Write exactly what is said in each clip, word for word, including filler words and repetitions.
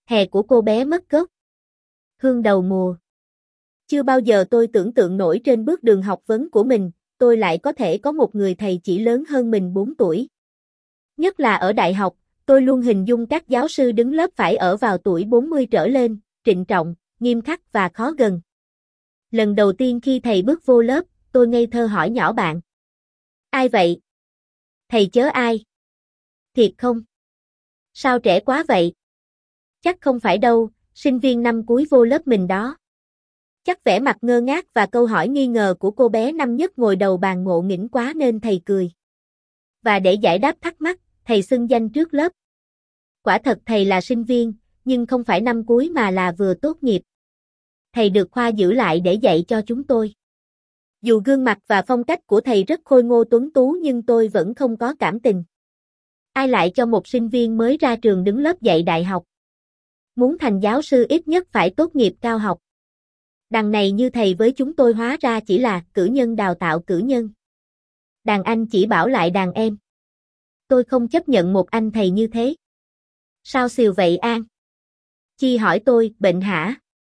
Hè của cô bé mất gốc. Hương đầu mùa. Chưa bao giờ tôi tưởng tượng nổi trên bước đường học vấn của mình, tôi lại có thể có một người thầy chỉ lớn hơn mình bốn tuổi. Nhất là ở đại học, tôi luôn hình dung các giáo sư đứng lớp phải ở vào tuổi bốn mươi trở lên, trịnh trọng, nghiêm khắc và khó gần. Lần đầu tiên khi thầy bước vô lớp, tôi ngây thơ hỏi nhỏ bạn. Ai vậy? Thầy chớ ai? Thiệt không? Sao trẻ quá vậy? Chắc không phải đâu, sinh viên năm cuối vô lớp mình đó. Chắc vẻ mặt ngơ ngác và câu hỏi nghi ngờ của cô bé năm nhất ngồi đầu bàn ngộ nghĩnh quá nên thầy cười. Và để giải đáp thắc mắc, thầy xưng danh trước lớp. Quả thật thầy là sinh viên, nhưng không phải năm cuối mà là vừa tốt nghiệp. Thầy được khoa giữ lại để dạy cho chúng tôi. Dù gương mặt và phong cách của thầy rất khôi ngô tuấn tú nhưng tôi vẫn không có cảm tình. Ai lại cho một sinh viên mới ra trường đứng lớp dạy đại học? Muốn thành giáo sư ít nhất phải tốt nghiệp cao học. Đằng này như thầy với chúng tôi hóa ra chỉ là cử nhân đào tạo cử nhân. Đàn anh chỉ bảo lại đàn em. Tôi không chấp nhận một anh thầy như thế. Sao xìu vậy An? Chi hỏi tôi, bệnh hả?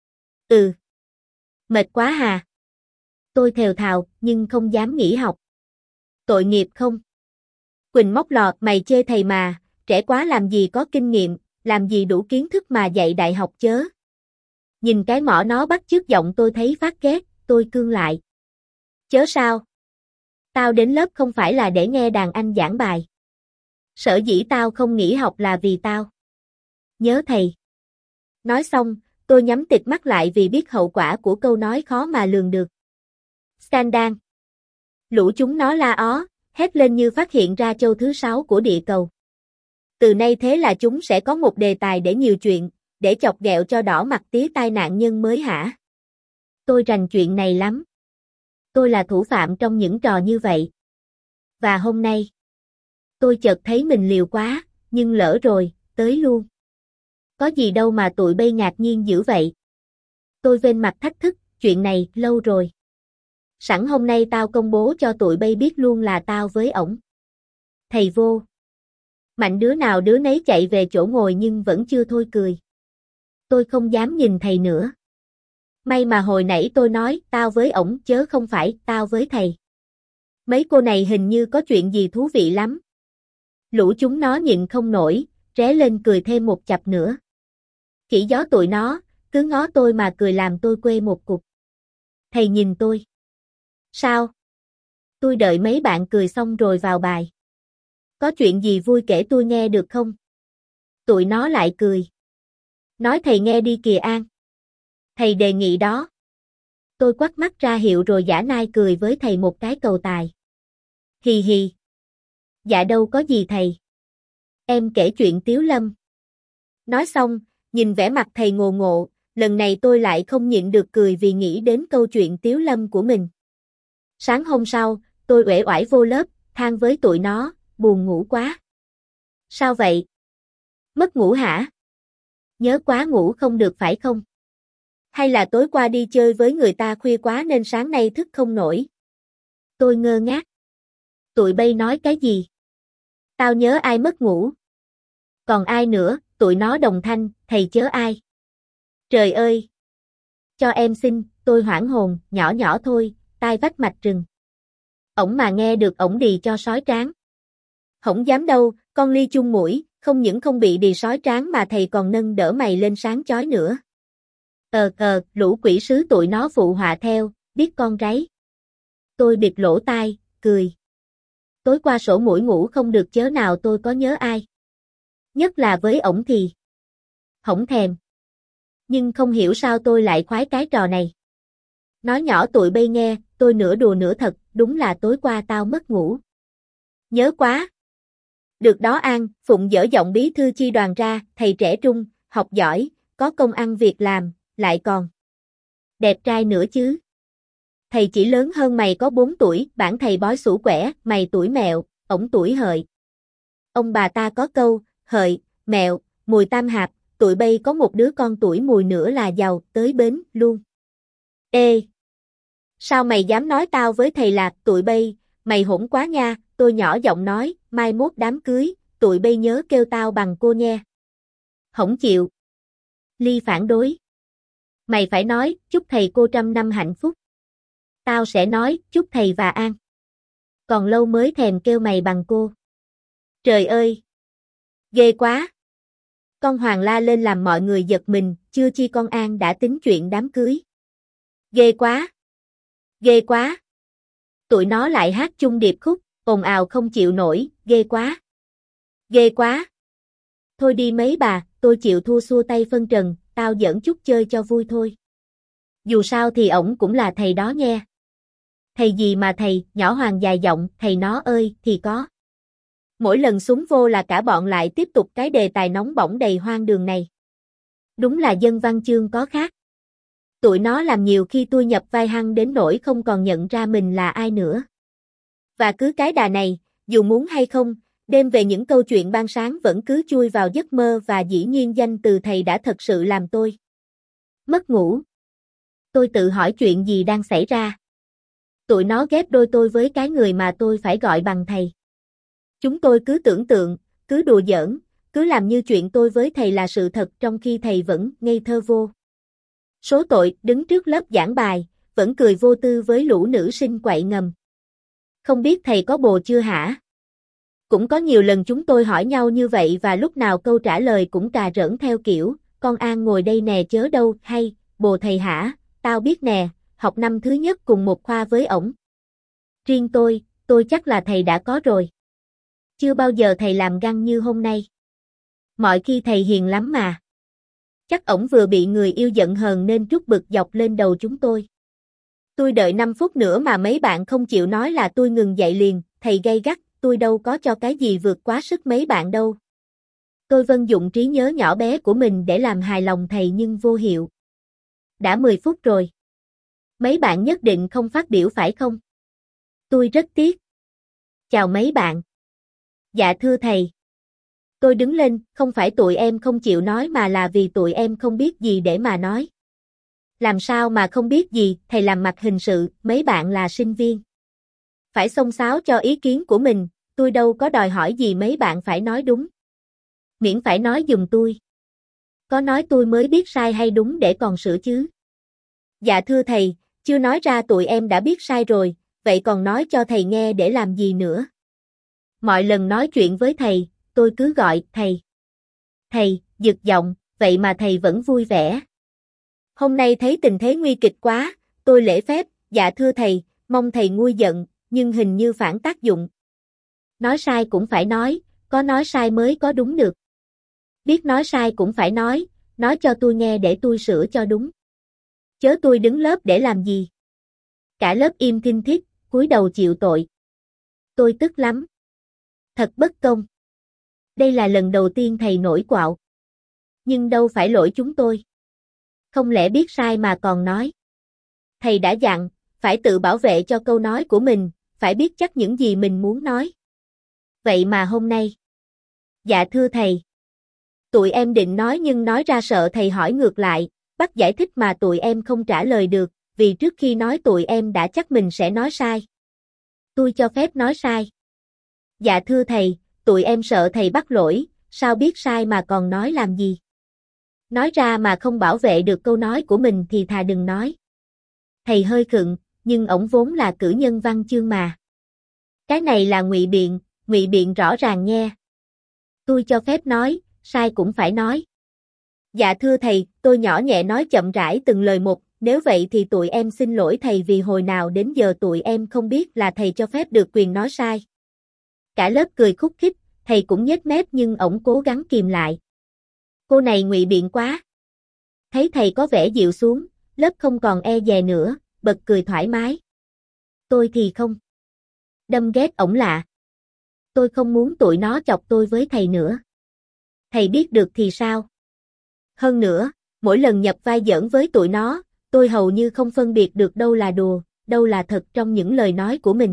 Ừ. Mệt quá hà. Tôi thều thào, nhưng không dám nghỉ học. Tội nghiệp không? Quỳnh móc lọt, mày chê thầy mà, trẻ quá làm gì có kinh nghiệm, làm gì đủ kiến thức mà dạy đại học chớ. Nhìn cái mỏ nó bắt chước giọng tôi thấy phát ghét, tôi cương lại. Chớ sao? Tao đến lớp không phải là để nghe đàn anh giảng bài. Sở dĩ tao không nghỉ học là vì tao nhớ thầy. Nói xong, tôi nhắm tịt mắt lại vì biết hậu quả của câu nói khó mà lường được. Scandal. Lũ chúng nó la ó, hét lên như phát hiện ra châu thứ sáu của địa cầu. Từ nay thế là chúng sẽ có một đề tài để nhiều chuyện, để chọc ghẹo cho đỏ mặt tía tai nạn nhân mới hả? Tôi rành chuyện này lắm. Tôi là thủ phạm trong những trò như vậy. Và hôm nay, tôi chợt thấy mình liều quá, nhưng lỡ rồi, tới luôn. Có gì đâu mà tụi bay ngạc nhiên dữ vậy. Tôi vênh mặt thách thức, chuyện này, lâu rồi. Sẵn hôm nay tao công bố cho tụi bay biết luôn là tao với ổng. Thầy vô. Mạnh đứa nào đứa nấy chạy về chỗ ngồi nhưng vẫn chưa thôi cười. Tôi không dám nhìn thầy nữa. May mà hồi nãy tôi nói tao với ổng chớ không phải tao với thầy. Mấy cô này hình như có chuyện gì thú vị lắm. Lũ chúng nó nhịn không nổi, ré lên cười thêm một chặp nữa. Khỉ gió tụi nó, cứ ngó tôi mà cười làm tôi quê một cục. Thầy nhìn tôi. Sao? Tôi đợi mấy bạn cười xong rồi vào bài. Có chuyện gì vui kể tôi nghe được không? Tụi nó lại cười. Nói thầy nghe đi kìa An. Thầy đề nghị đó. Tôi quắt mắt ra hiệu rồi giả nai cười với thầy một cái cầu tài. Hì hì. Dạ đâu có gì thầy. Em kể chuyện Tiếu Lâm. Nói xong, nhìn vẻ mặt thầy ngộ ngộ, lần này tôi lại không nhịn được cười vì nghĩ đến câu chuyện Tiếu Lâm của mình. Sáng hôm sau, tôi uể oải vô lớp, than với tụi nó, buồn ngủ quá. Sao vậy? Mất ngủ hả? Nhớ quá ngủ không được phải không? Hay là tối qua đi chơi với người ta khuya quá nên sáng nay thức không nổi? Tôi ngơ ngác. Tụi bay nói cái gì? Tao nhớ ai mất ngủ. Còn ai nữa, tụi nó đồng thanh, thầy chớ ai. Trời ơi! Cho em xin, tôi hoảng hồn, nhỏ nhỏ thôi, tai vách mạch rừng. Ổng mà nghe được ổng đì cho sói tráng. Hổng dám đâu, con ly chung mũi, không những không bị đì sói tráng mà thầy còn nâng đỡ mày lên sáng chói nữa. Ờ ờ, lũ quỷ sứ tụi nó phụ họa theo, biết con ráy. Tôi bịt lỗ tai, cười. Tối qua sổ mũi ngủ không được chớ nào tôi có nhớ ai. Nhất là với ổng thì. Hổng thèm. Nhưng không hiểu sao tôi lại khoái cái trò này. Nói nhỏ tụi bay nghe, tôi nửa đùa nửa thật, đúng là tối qua tao mất ngủ. Nhớ quá. Được đó An, Phụng dở giọng bí thư chi đoàn ra, thầy trẻ trung, học giỏi, có công ăn việc làm, lại còn đẹp trai nữa chứ. Thầy chỉ lớn hơn mày có bốn tuổi, bản thầy bói sủ quẻ, mày tuổi mẹo, ổng tuổi hợi. Ông bà ta có câu, hợi, mẹo, mùi tam hạp, tụi bay có một đứa con tuổi mùi nữa là giàu, tới bến, luôn. Ê! Sao mày dám nói tao với thầy Lạc, tụi bay, mày hỗn quá nha, tôi nhỏ giọng nói, mai mốt đám cưới, tụi bay nhớ kêu tao bằng cô nha. Hổng chịu. Ly phản đối. Mày phải nói, chúc thầy cô trăm năm hạnh phúc. Tao sẽ nói, chúc thầy và an. Còn lâu mới thèm kêu mày bằng cô. Trời ơi! Ghê quá! Con Hoàng la lên làm mọi người giật mình, chưa chi con An đã tính chuyện đám cưới. Ghê quá! Ghê quá! Tụi nó lại hát chung điệp khúc, ồn ào không chịu nổi, ghê quá! Ghê quá! Thôi đi mấy bà, tôi chịu thua xua tay phân trần, tao giỡn chút chơi cho vui thôi. Dù sao thì ổng cũng là thầy đó nghe. Thầy gì mà thầy, nhỏ Hoàng dài giọng, thầy nó ơi, thì có. Mỗi lần súng vô là cả bọn lại tiếp tục cái đề tài nóng bỏng đầy hoang đường này. Đúng là dân văn chương có khác. Tụi nó làm nhiều khi tôi nhập vai hăng đến nỗi không còn nhận ra mình là ai nữa. Và cứ cái đà này, dù muốn hay không, đêm về những câu chuyện ban sáng vẫn cứ chui vào giấc mơ và dĩ nhiên danh từ thầy đã thật sự làm tôi mất ngủ. Tôi tự hỏi chuyện gì đang xảy ra. Tụi nó ghép đôi tôi với cái người mà tôi phải gọi bằng thầy. Chúng tôi cứ tưởng tượng, cứ đùa giỡn, cứ làm như chuyện tôi với thầy là sự thật trong khi thầy vẫn ngây thơ vô. Số tội, đứng trước lớp giảng bài, vẫn cười vô tư với lũ nữ sinh quậy ngầm. Không biết thầy có bồ chưa hả? Cũng có nhiều lần chúng tôi hỏi nhau như vậy và lúc nào câu trả lời cũng cà rỡn theo kiểu, con An ngồi đây nè chớ đâu, hay, bồ thầy hả, tao biết nè, học năm thứ nhất cùng một khoa với ổng. Riêng tôi, tôi chắc là thầy đã có rồi. Chưa bao giờ thầy làm găng như hôm nay. Mọi khi thầy hiền lắm mà. Chắc ổng vừa bị người yêu giận hờn nên trút bực dọc lên đầu chúng tôi. Tôi đợi năm phút nữa mà mấy bạn không chịu nói là tôi ngừng dạy liền, thầy gay gắt, tôi đâu có cho cái gì vượt quá sức mấy bạn đâu. Tôi vận dụng trí nhớ nhỏ bé của mình để làm hài lòng thầy nhưng vô hiệu. Đã mười phút rồi. Mấy bạn nhất định không phát biểu phải không? Tôi rất tiếc. Chào mấy bạn. Dạ thưa thầy. Tôi đứng lên, không phải tụi em không chịu nói mà là vì tụi em không biết gì để mà nói. Làm sao mà không biết gì, thầy làm mặt hình sự, mấy bạn là sinh viên. Phải xông xáo cho ý kiến của mình, tôi đâu có đòi hỏi gì mấy bạn phải nói đúng. Miễn phải nói giùm tôi. Có nói tôi mới biết sai hay đúng để còn sửa chứ. Dạ thưa thầy, chưa nói ra tụi em đã biết sai rồi, vậy còn nói cho thầy nghe để làm gì nữa. Mọi lần nói chuyện với thầy, tôi cứ gọi thầy. Thầy, giật giọng, vậy mà thầy vẫn vui vẻ. Hôm nay thấy tình thế nguy kịch quá, tôi lễ phép, dạ thưa thầy, mong thầy nguôi giận, nhưng hình như phản tác dụng. Nói sai cũng phải nói, có nói sai mới có đúng được. Biết nói sai cũng phải nói, nói cho tôi nghe để tôi sửa cho đúng. Chớ tôi đứng lớp để làm gì. Cả lớp im thinh thít, cúi đầu chịu tội. Tôi tức lắm. Thật bất công. Đây là lần đầu tiên thầy nổi quạo. Nhưng đâu phải lỗi chúng tôi. Không lẽ biết sai mà còn nói. Thầy đã dặn, phải tự bảo vệ cho câu nói của mình, phải biết chắc những gì mình muốn nói. Vậy mà hôm nay. Dạ thưa thầy. Tụi em định nói nhưng nói ra sợ thầy hỏi ngược lại, bắt giải thích mà tụi em không trả lời được, vì trước khi nói tụi em đã chắc mình sẽ nói sai. Tôi cho phép nói sai. Dạ thưa thầy, tụi em sợ thầy bắt lỗi, sao biết sai mà còn nói làm gì. Nói ra mà không bảo vệ được câu nói của mình thì thà đừng nói. Thầy hơi khựng, nhưng ổng vốn là cử nhân văn chương mà. Cái này là ngụy biện, ngụy biện rõ ràng nghe. Tôi cho phép nói, sai cũng phải nói. Dạ thưa thầy, tôi nhỏ nhẹ nói chậm rãi từng lời một, nếu vậy thì tụi em xin lỗi thầy vì hồi nào đến giờ tụi em không biết là thầy cho phép được quyền nói sai. Cả lớp cười khúc khích, thầy cũng nhếch mép nhưng ổng cố gắng kìm lại. Cô này ngụy biện quá. Thấy thầy có vẻ dịu xuống, lớp không còn e dè nữa, bật cười thoải mái. Tôi thì không. Đâm ghét ổng lạ. Tôi không muốn tụi nó chọc tôi với thầy nữa. Thầy biết được thì sao? Hơn nữa, mỗi lần nhập vai giỡn với tụi nó, tôi hầu như không phân biệt được đâu là đùa, đâu là thật trong những lời nói của mình.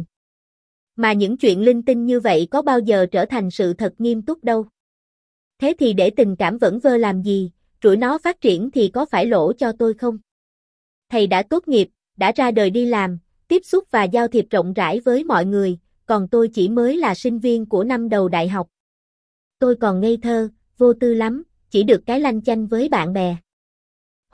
Mà những chuyện linh tinh như vậy có bao giờ trở thành sự thật nghiêm túc đâu. Thế thì để tình cảm vẩn vơ làm gì, rủi nó phát triển thì có phải lỗ cho tôi không? Thầy đã tốt nghiệp, đã ra đời đi làm, tiếp xúc và giao thiệp rộng rãi với mọi người, còn tôi chỉ mới là sinh viên của năm đầu đại học. Tôi còn ngây thơ, vô tư lắm, chỉ được cái lanh chanh với bạn bè.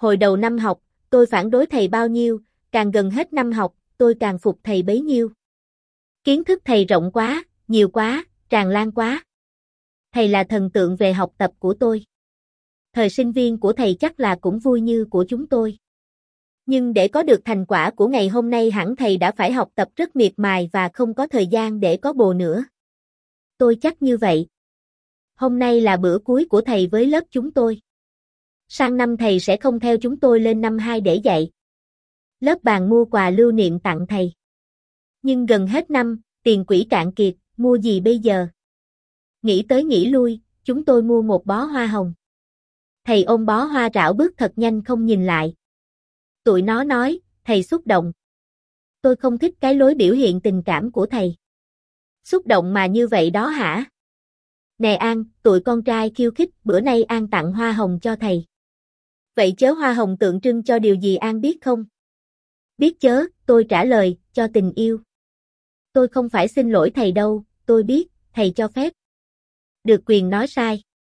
Hồi đầu năm học, tôi phản đối thầy bao nhiêu, càng gần hết năm học, tôi càng phục thầy bấy nhiêu. Kiến thức thầy rộng quá, nhiều quá, tràn lan quá. Thầy là thần tượng về học tập của tôi. Thời sinh viên của thầy chắc là cũng vui như của chúng tôi. Nhưng để có được thành quả của ngày hôm nay hẳn thầy đã phải học tập rất miệt mài và không có thời gian để có bồ nữa. Tôi chắc như vậy. Hôm nay là bữa cuối của thầy với lớp chúng tôi. Sang năm thầy sẽ không theo chúng tôi lên năm hai để dạy. Lớp bàn mua quà lưu niệm tặng thầy. Nhưng gần hết năm, tiền quỹ cạn kiệt, mua gì bây giờ? Nghĩ tới nghĩ lui, chúng tôi mua một bó hoa hồng. Thầy ôm bó hoa rảo bước thật nhanh không nhìn lại. Tụi nó nói, thầy xúc động. Tôi không thích cái lối biểu hiện tình cảm của thầy. Xúc động mà như vậy đó hả? Nè An, tụi con trai khiêu khích, bữa nay An tặng hoa hồng cho thầy. Vậy chớ hoa hồng tượng trưng cho điều gì An biết không? Biết chớ, tôi trả lời, cho tình yêu. Tôi không phải xin lỗi thầy đâu, tôi biết, thầy cho phép. Được quyền nói sai.